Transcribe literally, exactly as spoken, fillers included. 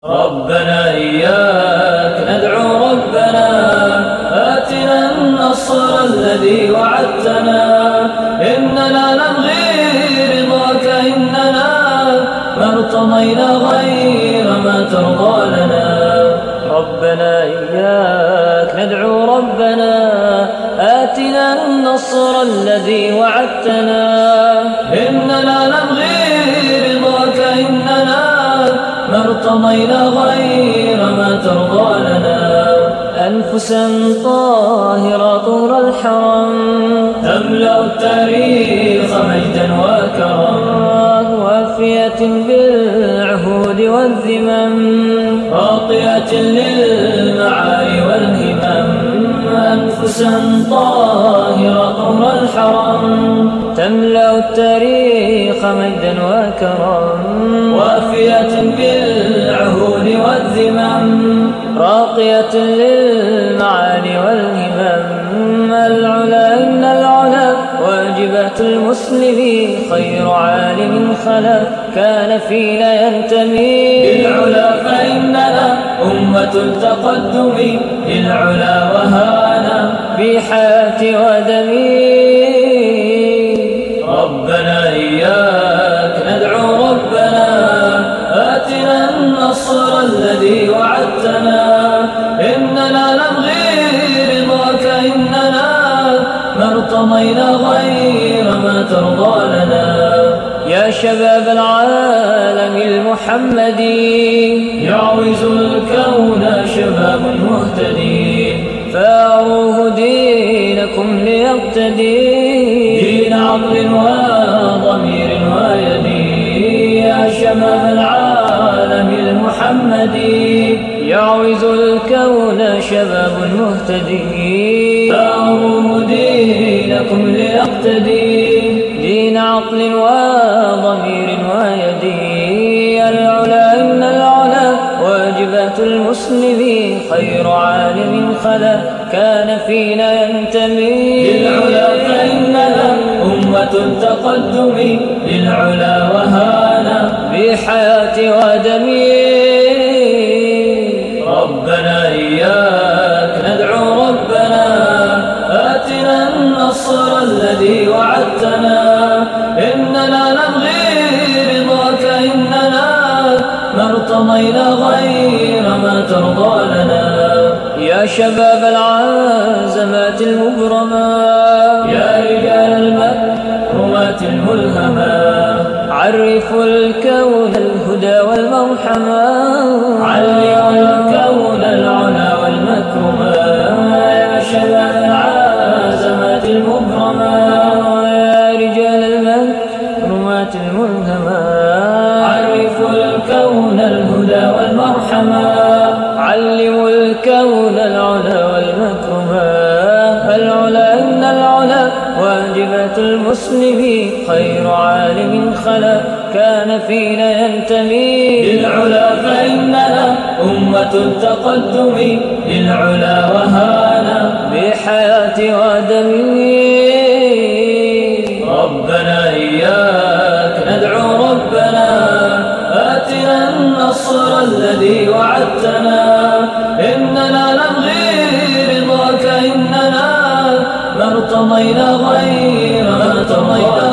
ربنا إياك ندعو ربنا آتنا النصر الذي وعدتنا إننا نبغي رضاك إننا ما ارتضينا غير ما ترضى لنا. ربنا إياك ندعو ربنا آتنا النصر الذي وعدتنا إننا نبغي رضاك إننا ما ارتضينا غير ما ترضى لنا. أنفسا طاهرة طور الحرم تملأ التاريخ مجدا وكرم وافية بالعهود والذمم راقية للمعالي والهمم. أنفسا طاهرة طور الحرم تملأ التاريخ مجدا وكرم وافية بالعهود والذمم راقية للمعالي والهمم. العلا إن العلا واجبات المسلم خير عالم خلف كان فينا ينتمي للعلا فإننا أمة التقدم للعلا وهانا بحياتي ودمي. ربنا إياك ندعو ربنا آتنا النصر الذي وعدتنا إننا نبغي رضاك إننا ما ارتضينا غير ما ترضى لنا. يا شباب العالم المحمدي يعوز الكون شباب مهتدي فاروه دينكم ليقتدي دين عقل وضمير ويدي. يا شباب العالم المحمدي يعوز الكون شباب مهتدي فاروه دينكم ليقتدي دين عقل وضمير ويدي. العلا إن العلا واجبات المسلم خير عالم خلا كان فينا ينتمي للعلا فإننا أمة التقدم للعلا وهانا بحياتي ودمي. ربنا إياك ندعو ربنا آتنا النصر الذي وعدتنا إننا نبغي رضاك إننا ما ارتضينا غير ما ترضى لنا. يا شباب العزمات المبرمة يا رجال المكرمات الملهمة عرفوا الكون الهدى والمرحمة علموا الكون العلا والمكرمة. يا شباب العزمات المبرمة يا رجال المكرمات الملهمة عرفوا الكون الهدى والمرحمة علموا الكون العلا والمكرمة. العلا إن العلا واجبات المسلم خير عالم خلا كان فينا ينتمي للعلا فإننا أمة التقدم للعلا وهانا بحياتي ودمي. ربنا إياك ندعو ربنا آتنا النصر الذي وعدتنا إننا نبغي رضاك إننا ما ارتضينا غير ما ترضى